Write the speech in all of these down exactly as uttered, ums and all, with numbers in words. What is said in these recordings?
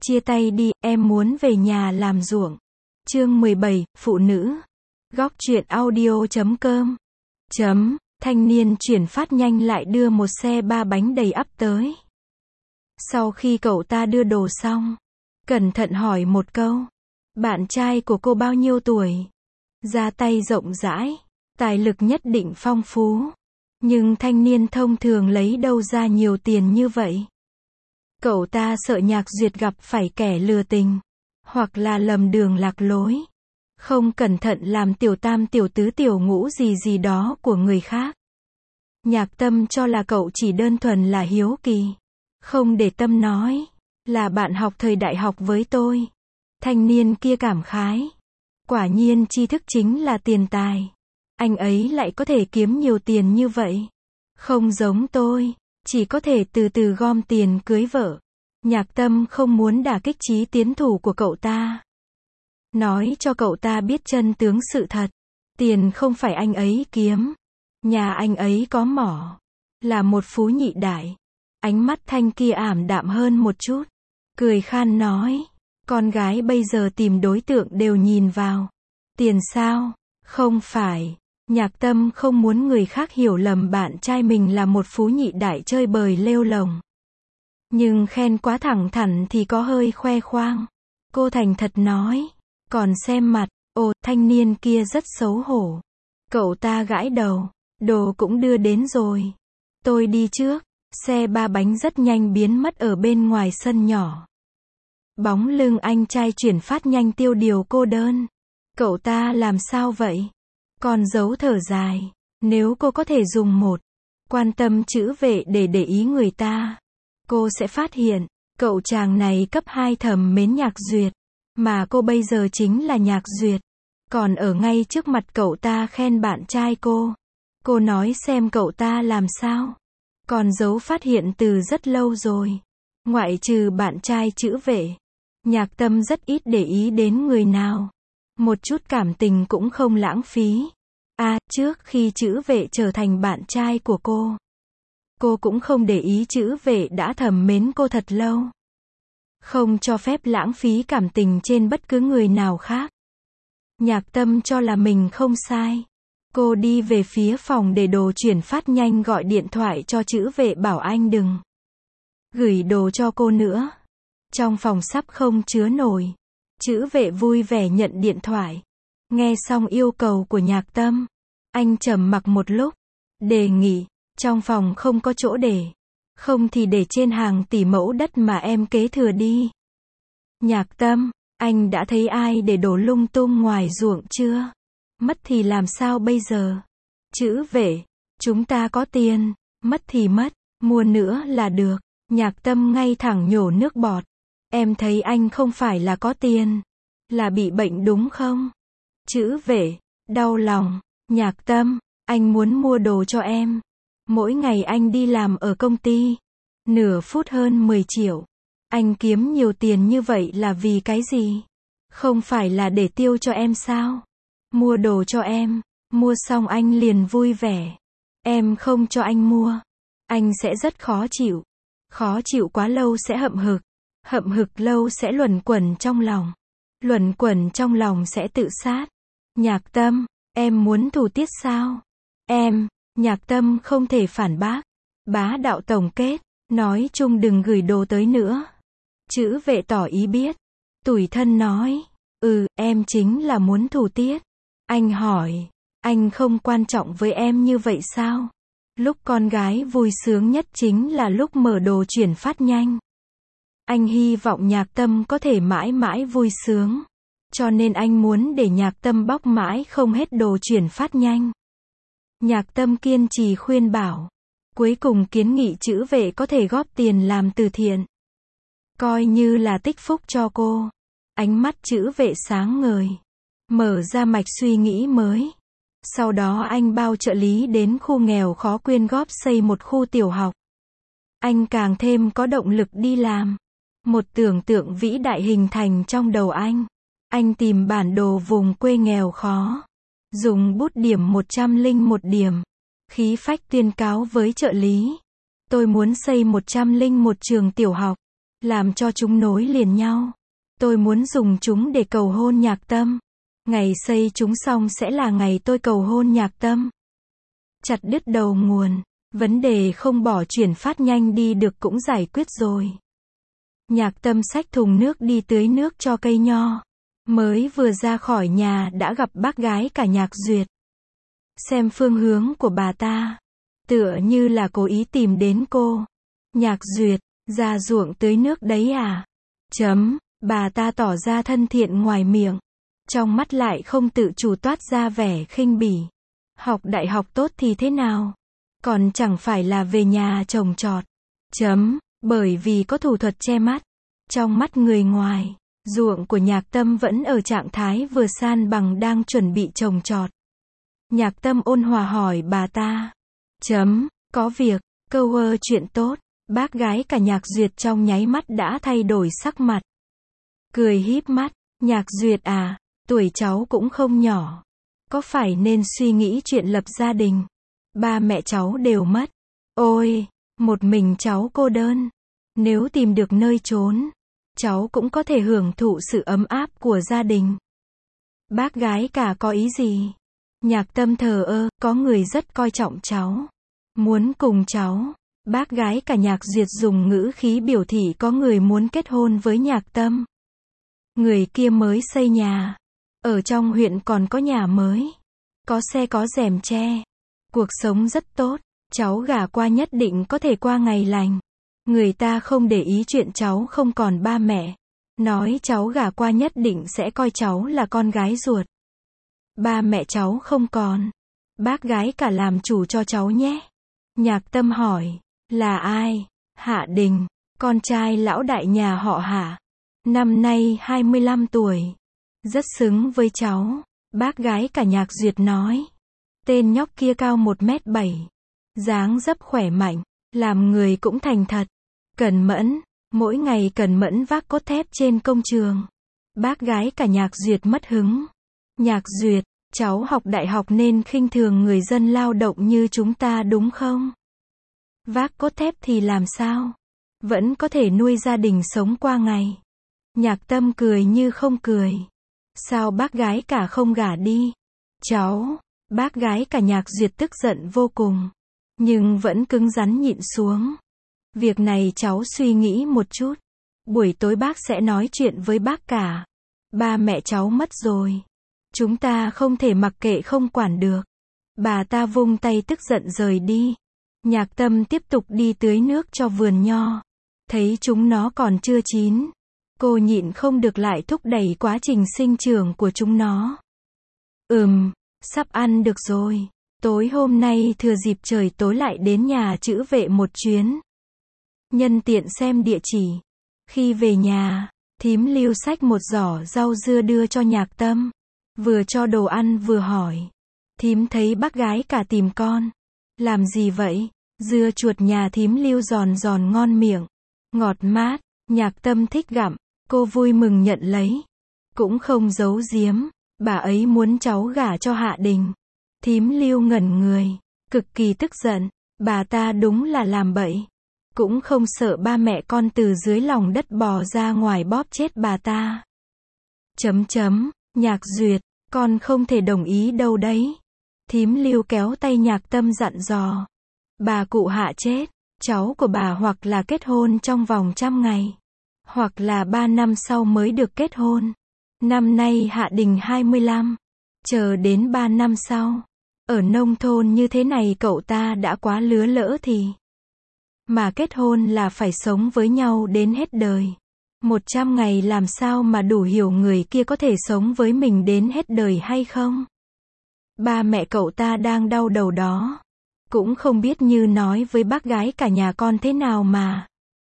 Chia tay đi, em muốn về nhà làm ruộng. Chương mười bảy, Phụ nữ. Góc truyện audio chấm com. Chấm, thanh niên chuyển phát nhanh lại đưa một xe ba bánh đầy ắp tới. Sau khi cậu ta đưa đồ xong, cẩn thận hỏi một câu. Bạn trai của cô bao nhiêu tuổi? Ra tay rộng rãi, tài lực nhất định phong phú. Nhưng thanh niên thông thường lấy đâu ra nhiều tiền như vậy? Cậu ta sợ Nhạc Duyệt gặp phải kẻ lừa tình, hoặc là lầm đường lạc lối, không cẩn thận làm tiểu tam tiểu tứ tiểu ngũ gì gì đó của người khác. Nhạc Tâm cho là cậu chỉ đơn thuần là hiếu kỳ. Không để tâm nói, là bạn học thời đại học với tôi. Thanh niên kia cảm khái. Quả nhiên tri thức chính là tiền tài. Anh ấy lại có thể kiếm nhiều tiền như vậy. Không giống tôi, chỉ có thể từ từ gom tiền cưới vợ. Nhạc Tâm không muốn đả kích chí tiến thủ của cậu ta. Nói cho cậu ta biết chân tướng sự thật. Tiền không phải anh ấy kiếm. Nhà anh ấy có mỏ. Là một phú nhị đại. Ánh mắt thanh kia ảm đạm hơn một chút. Cười khan nói. Con gái bây giờ tìm đối tượng đều nhìn vào tiền sao? Không phải. Nhạc Tâm không muốn người khác hiểu lầm bạn trai mình là một phú nhị đại chơi bời lêu lồng. Nhưng khen quá thẳng thắn thì có hơi khoe khoang. Cô thành thật nói. Còn xem mặt, ồ, thanh niên kia rất xấu hổ. Cậu ta gãi đầu. Đồ cũng đưa đến rồi. Tôi đi trước. Xe ba bánh rất nhanh biến mất ở bên ngoài sân nhỏ. Bóng lưng anh trai chuyển phát nhanh tiêu điều cô đơn. Cậu ta làm sao vậy? Còn giấu thở dài. Nếu cô có thể dùng một quan tâm chữ vệ để để ý người ta, cô sẽ phát hiện, cậu chàng này cấp hai thầm mến Nhạc Duyệt. Mà cô bây giờ chính là Nhạc Duyệt. Còn ở ngay trước mặt cậu ta khen bạn trai cô. Cô nói xem cậu ta làm sao? Còn giấu phát hiện từ rất lâu rồi. Ngoại trừ bạn trai chữ vệ, Nhạc Tâm rất ít để ý đến người nào. Một chút cảm tình cũng không lãng phí. À, trước khi chữ vệ trở thành bạn trai của cô, cô cũng không để ý chữ vệ đã thầm mến cô thật lâu. Không cho phép lãng phí cảm tình trên bất cứ người nào khác. Nhạc Tâm cho là mình không sai. Cô đi về phía phòng để đồ chuyển phát nhanh gọi điện thoại cho chữ vệ bảo anh đừng gửi đồ cho cô nữa. Trong phòng sắp không chứa nổi. Chữ vệ vui vẻ nhận điện thoại. Nghe xong yêu cầu của Nhạc Tâm, anh trầm mặc một lúc, đề nghị, trong phòng không có chỗ để. Không thì để trên hàng tỷ mẫu đất mà em kế thừa đi. Nhạc Tâm, anh đã thấy ai để đổ lung tung ngoài ruộng chưa? Mất thì làm sao bây giờ? Chữ vệ, chúng ta có tiền, mất thì mất, mua nữa là được. Nhạc Tâm ngay thẳng nhổ nước bọt. Em thấy anh không phải là có tiền, là bị bệnh đúng không? Chữ vệ, đau lòng. Nhạc Tâm, anh muốn mua đồ cho em. Mỗi ngày anh đi làm ở công ty, nửa phút hơn mười triệu. Anh kiếm nhiều tiền như vậy là vì cái gì? Không phải là để tiêu cho em sao? Mua đồ cho em, mua xong anh liền vui vẻ. Em không cho anh mua, anh sẽ rất khó chịu. Khó chịu quá lâu sẽ hậm hực. Hậm hực lâu sẽ luẩn quẩn trong lòng. Luẩn quẩn trong lòng sẽ tự sát. Nhạc Tâm, em muốn thủ tiết sao? Em, Nhạc Tâm không thể phản bác. Bá đạo tổng kết, nói chung đừng gửi đồ tới nữa. Chữ vệ tỏ ý biết. Tủi thân nói, ừ, em chính là muốn thủ tiết. Anh hỏi, anh không quan trọng với em như vậy sao? Lúc con gái vui sướng nhất chính là lúc mở đồ chuyển phát nhanh. Anh hy vọng Nhạc Tâm có thể mãi mãi vui sướng. Cho nên anh muốn để Nhạc Tâm bóc mãi không hết đồ chuyển phát nhanh. Nhạc Tâm kiên trì khuyên bảo. Cuối cùng kiến nghị chữ vệ có thể góp tiền làm từ thiện. Coi như là tích phúc cho cô. Ánh mắt chữ vệ sáng ngời. Mở ra mạch suy nghĩ mới. Sau đó anh bao trợ lý đến khu nghèo khó quyên góp xây một khu tiểu học. Anh càng thêm có động lực đi làm. Một tưởng tượng vĩ đại hình thành trong đầu anh. Anh tìm bản đồ vùng quê nghèo khó. Dùng bút điểm một trăm lẻ một điểm. Khí phách tuyên cáo với trợ lý. Tôi muốn xây một trăm lẻ một trường tiểu học. làm cho chúng nối liền nhau. Tôi muốn dùng chúng để cầu hôn Nhạc Tâm. Ngày xây chúng xong sẽ là ngày tôi cầu hôn Nhạc Tâm. Chặt đứt đầu nguồn. Vấn đề không bỏ chuyển phát nhanh đi được cũng giải quyết rồi. Nhạc Tâm xách thùng nước đi tưới nước cho cây nho. Mới vừa ra khỏi nhà đã gặp bác gái cả Nhạc Duyệt. Xem phương hướng của bà ta, tựa như là cố ý tìm đến cô. Nhạc Duyệt, ra ruộng tưới nước đấy à? Chấm, bà ta tỏ ra thân thiện ngoài miệng. Trong mắt lại không tự chủ toát ra vẻ khinh bỉ. Học đại học tốt thì thế nào? Còn chẳng phải là về nhà trồng trọt. Chấm, bởi vì có thủ thuật che mắt. Trong mắt người ngoài, ruộng của Nhạc Tâm vẫn ở trạng thái vừa san bằng đang chuẩn bị trồng trọt. Nhạc Tâm ôn hòa hỏi bà ta. Chấm, có việc, câu ơ chuyện tốt. Bác gái cả Nhạc Duyệt trong nháy mắt đã thay đổi sắc mặt. Cười híp mắt, Nhạc Duyệt à, tuổi cháu cũng không nhỏ. Có phải nên suy nghĩ chuyện lập gia đình? Ba mẹ cháu đều mất. Ôi, một mình cháu cô đơn. Nếu tìm được nơi trốn, cháu cũng có thể hưởng thụ sự ấm áp của gia đình. Bác gái cả có ý gì? Nhạc Tâm thờ ơ, có người rất coi trọng cháu. Muốn cùng cháu. Bác gái cả Nhạc Duyệt dùng ngữ khí biểu thị có người muốn kết hôn với Nhạc Tâm. Người kia mới xây nhà. Ở trong huyện còn có nhà mới. Có xe có rèm che. Cuộc sống rất tốt. Cháu gả qua nhất định có thể qua ngày lành. Người ta không để ý chuyện cháu không còn ba mẹ. Nói cháu gả qua nhất định sẽ coi cháu là con gái ruột. Ba mẹ cháu không còn. Bác gái cả làm chủ cho cháu nhé. Nhạc Tâm hỏi. Là ai? Hạ Đình. Con trai lão đại nhà họ Hạ. Năm nay hai mươi lăm tuổi. Rất xứng với cháu. Bác gái cả Nhạc Duyệt nói. Tên nhóc kia cao một mét bảy. Dáng dấp khỏe mạnh. Làm người cũng thành thật. Cẩn mẫn. Mỗi ngày Cẩn mẫn vác cốt thép trên công trường. Bác gái cả Nhạc Duyệt mất hứng. Nhạc Duyệt, cháu học đại học nên khinh thường người dân lao động như chúng ta đúng không? Vác cốt thép thì làm sao? Vẫn có thể nuôi gia đình sống qua ngày. Nhạc Tâm cười như không cười. Sao bác gái cả không gả đi? Cháu, bác gái cả Nhạc Duyệt tức giận vô cùng. Nhưng vẫn cứng rắn nhịn xuống. Việc này cháu suy nghĩ một chút. Buổi tối bác sẽ nói chuyện với bác cả. Ba mẹ cháu mất rồi. Chúng ta không thể mặc kệ không quản được. Bà ta vung tay tức giận rời đi. Nhạc Tâm tiếp tục đi tưới nước cho vườn nho. Thấy chúng nó còn chưa chín. Cô nhịn không được lại thúc đẩy quá trình sinh trưởng của chúng nó. Ừm, sắp ăn được rồi. Tối hôm nay thừa dịp trời tối lại đến nhà chữ vệ một chuyến. Nhân tiện xem địa chỉ. Khi về nhà, thím Lưu xách một giỏ rau dưa đưa cho Nhạc Tâm. Vừa cho đồ ăn vừa hỏi. Thím thấy bác gái cả tìm con. Làm gì vậy? Dưa chuột nhà thím Lưu giòn giòn ngon miệng. Ngọt mát. Nhạc Tâm thích gặm. Cô vui mừng nhận lấy. Cũng không giấu giếm. Bà ấy muốn cháu gả cho Hạ Đình. Thím Lưu ngẩn người. Cực kỳ tức giận. Bà ta đúng là làm bậy. Cũng không sợ ba mẹ con từ dưới lòng đất bò ra ngoài bóp chết bà ta. Chấm chấm. Nhạc Duyệt, con không thể đồng ý đâu đấy. Thím Lưu kéo tay Nhạc Tâm dặn dò. Bà cụ Hạ chết, cháu của bà hoặc là kết hôn trong vòng trăm ngày, hoặc là ba năm sau mới được kết hôn. Năm nay Hạ Đình hai mươi lăm, chờ đến ba năm sau. Ở nông thôn như thế này cậu ta đã quá lứa lỡ thì. Mà kết hôn là phải sống với nhau đến hết đời. Một trăm ngày làm sao mà đủ hiểu người kia có thể sống với mình đến hết đời hay không? Ba mẹ cậu ta đang đau đầu đó. Cũng không biết như nói với bác gái cả nhà con thế nào mà.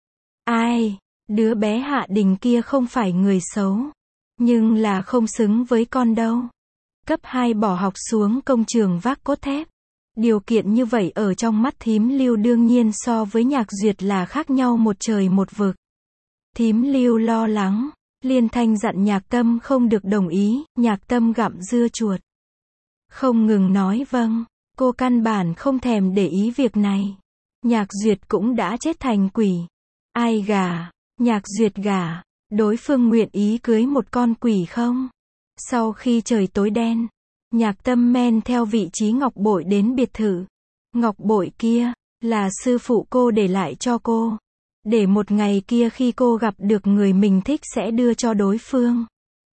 Ai, đứa bé Hạ Đình kia không phải người xấu. Nhưng là không xứng với con đâu. Cấp hai bỏ học xuống công trường vác cốt thép. Điều kiện như vậy ở trong mắt thím Lưu đương nhiên so với Nhạc Duyệt là khác nhau một trời một vực. Thím Lưu lo lắng, liên thanh dặn Nhạc Tâm không được đồng ý. Nhạc Tâm gặm dưa chuột. Không ngừng nói vâng, cô căn bản không thèm để ý việc này. Nhạc Duyệt cũng đã chết thành quỷ. Ai gả, Nhạc Duyệt gả, đối phương nguyện ý cưới một con quỷ không? Sau khi trời tối đen, Nhạc Tâm men theo vị trí ngọc bội đến biệt thự. Ngọc bội kia, là sư phụ cô để lại cho cô. Để một ngày kia khi cô gặp được người mình thích sẽ đưa cho đối phương.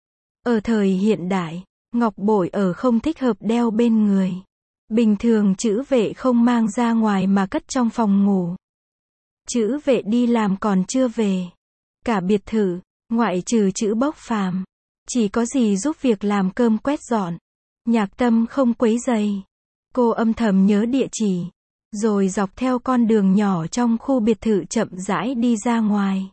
Ở thời hiện đại, ngọc bội ở không thích hợp đeo bên người. Bình thường chữ vệ không mang ra ngoài mà cất trong phòng ngủ. Chữ vệ đi làm còn chưa về. Cả biệt thự, ngoại trừ chữ Bốc Phàm, chỉ có gì giúp việc làm cơm quét dọn. Nhạc Tâm không quấy rầy. Cô âm thầm nhớ địa chỉ, rồi dọc theo con đường nhỏ trong khu biệt thự chậm rãi đi ra ngoài.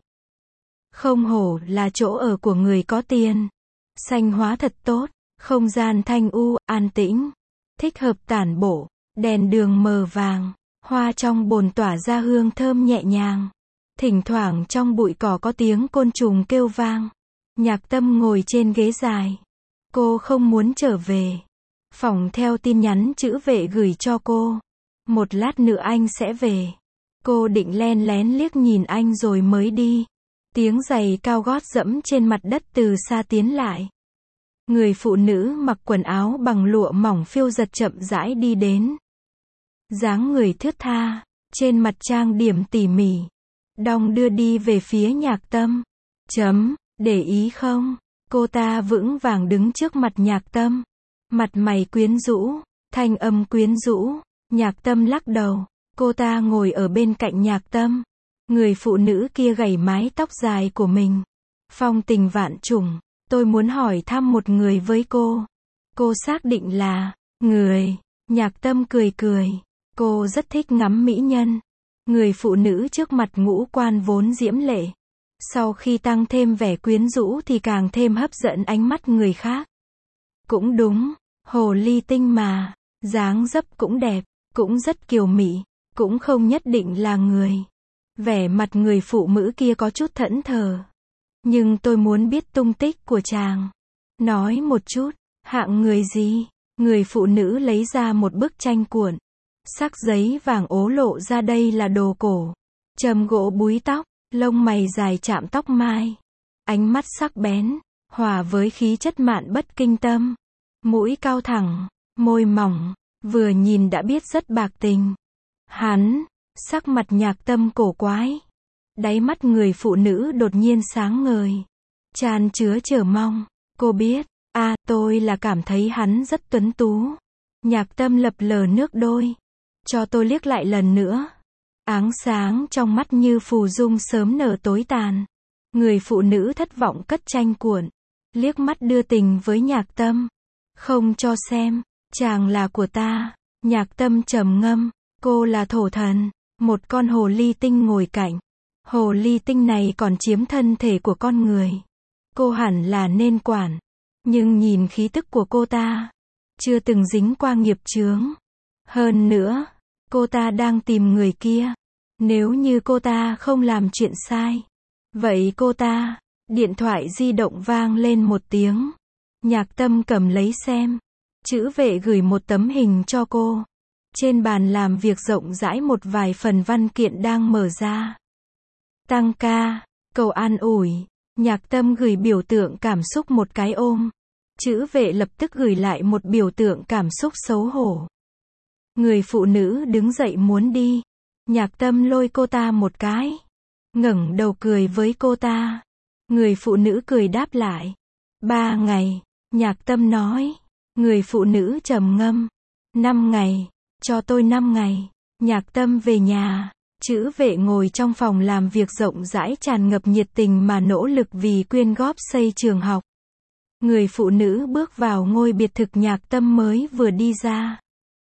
Không hổ là chỗ ở của người có tiền. Xanh hóa thật tốt, không gian thanh u, an tĩnh, thích hợp tản bộ, đèn đường mờ vàng, hoa trong bồn tỏa ra hương thơm nhẹ nhàng. Thỉnh thoảng trong bụi cỏ có tiếng côn trùng kêu vang. Nhạc Tâm ngồi trên ghế dài. Cô không muốn trở về. Phỏng theo tin nhắn chữ vệ gửi cho cô. Một lát nữa anh sẽ về. Cô định len lén liếc nhìn anh rồi mới đi. Tiếng giày cao gót dẫm trên mặt đất từ xa tiến lại. Người phụ nữ mặc quần áo bằng lụa mỏng phiêu giật chậm rãi đi đến. Dáng người thướt tha, trên mặt trang điểm tỉ mỉ. Đong đưa đi về phía Nhạc Tâm. Chấm, để ý không? Cô ta vững vàng đứng trước mặt Nhạc Tâm. Mặt mày quyến rũ, thanh âm quyến rũ. Nhạc Tâm lắc đầu. Cô ta ngồi ở bên cạnh Nhạc Tâm. Người phụ nữ kia gảy mái tóc dài của mình. Phong tình vạn trùng. Tôi muốn hỏi thăm một người với cô. Cô xác định là người. Nhạc Tâm cười cười. Cô rất thích ngắm mỹ nhân. Người phụ nữ trước mặt ngũ quan vốn diễm lệ. Sau khi tăng thêm vẻ quyến rũ thì càng thêm hấp dẫn ánh mắt người khác. Cũng đúng, hồ ly tinh mà. Dáng dấp cũng đẹp, cũng rất kiều mị, cũng không nhất định là người. Vẻ mặt người phụ nữ kia có chút thẫn thờ. Nhưng tôi muốn biết tung tích của chàng. Nói một chút, hạng người gì? Người phụ nữ lấy ra một bức tranh cuộn. Sắc giấy vàng ố lộ ra đây là đồ cổ. Châm gỗ búi tóc, lông mày dài chạm tóc mai. Ánh mắt sắc bén, hòa với khí chất mạn bất kinh tâm. Mũi cao thẳng, môi mỏng, vừa nhìn đã biết rất bạc tình. Hắn, sắc mặt Nhạc Tâm cổ quái. Đáy mắt người phụ nữ đột nhiên sáng ngời. Tràn chứa chờ mong. Cô biết, à, tôi là cảm thấy hắn rất tuấn tú. Nhạc Tâm lập lờ nước đôi. Cho tôi liếc lại lần nữa. Áng sáng trong mắt như phù dung sớm nở tối tàn. Người phụ nữ thất vọng cất tranh cuộn. Liếc mắt đưa tình với Nhạc Tâm. Không cho xem, chàng là của ta. Nhạc Tâm trầm ngâm. Cô là thổ thần. Một con hồ ly tinh ngồi cạnh. Hồ ly tinh này còn chiếm thân thể của con người. Cô hẳn là nên quản. Nhưng nhìn khí tức của cô ta, chưa từng dính qua nghiệp chướng. Hơn nữa, cô ta đang tìm người kia. Nếu như cô ta không làm chuyện sai, vậy cô ta, điện thoại di động vang lên một tiếng. Nhạc Tâm cầm lấy xem. Chữ vệ gửi một tấm hình cho cô. Trên bàn làm việc rộng rãi một vài phần văn kiện đang mở ra. Tăng ca, cầu an ủi. Nhạc Tâm gửi biểu tượng cảm xúc một cái ôm. Chữ vệ lập tức gửi lại một biểu tượng cảm xúc xấu hổ. Người phụ nữ đứng dậy muốn đi. Nhạc Tâm lôi cô ta một cái. Ngẩng đầu cười với cô ta. Người phụ nữ cười đáp lại. Ba ngày. Nhạc Tâm nói. Người phụ nữ trầm ngâm. Năm ngày. Cho tôi năm ngày. Nhạc Tâm về nhà. Chữ vệ ngồi trong phòng làm việc rộng rãi tràn ngập nhiệt tình mà nỗ lực vì quyên góp xây trường học. Người phụ nữ bước vào ngôi biệt thự Nhạc Tâm mới vừa đi ra.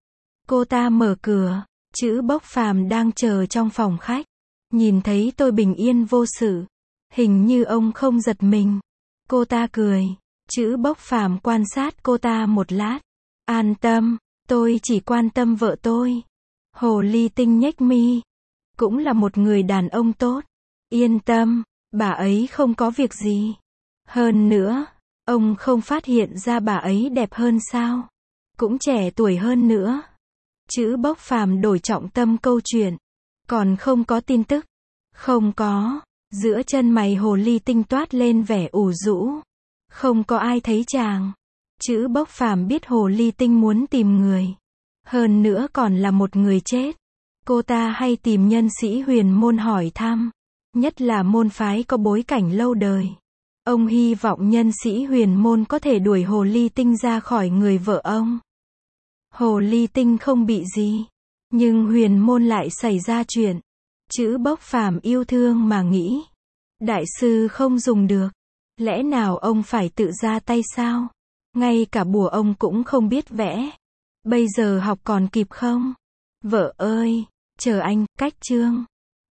Cô ta mở cửa. Chữ Bốc Phàm đang chờ trong phòng khách. Nhìn thấy tôi bình yên vô sự. Hình như ông không giật mình. Cô ta cười. Chữ Bốc Phàm quan sát cô ta một lát. An tâm, tôi chỉ quan tâm vợ tôi. Hồ ly tinh nhếch mi. Cũng là một người đàn ông tốt. Yên tâm, bà ấy không có việc gì. Hơn nữa, ông không phát hiện ra bà ấy đẹp hơn sao? Cũng trẻ tuổi hơn nữa. Chữ Bốc Phàm đổi trọng tâm câu chuyện. Còn không có tin tức. Không có. Giữa chân mày hồ ly tinh toát lên vẻ ủ rũ. Không có ai thấy chàng. Chữ Bốc Phàm biết hồ ly tinh muốn tìm người. Hơn nữa còn là một người chết. Cô ta hay tìm nhân sĩ huyền môn hỏi thăm. Nhất là môn phái có bối cảnh lâu đời. Ông hy vọng nhân sĩ huyền môn có thể đuổi hồ ly tinh ra khỏi người vợ ông. Hồ ly tinh không bị gì. Nhưng huyền môn lại xảy ra chuyện. Chữ Bốc Phàm yêu thương mà nghĩ. Đại sư không dùng được. Lẽ nào ông phải tự ra tay sao? Ngay cả bùa ông cũng không biết vẽ. Bây giờ học còn kịp không? Vợ ơi, chờ anh, cách chương.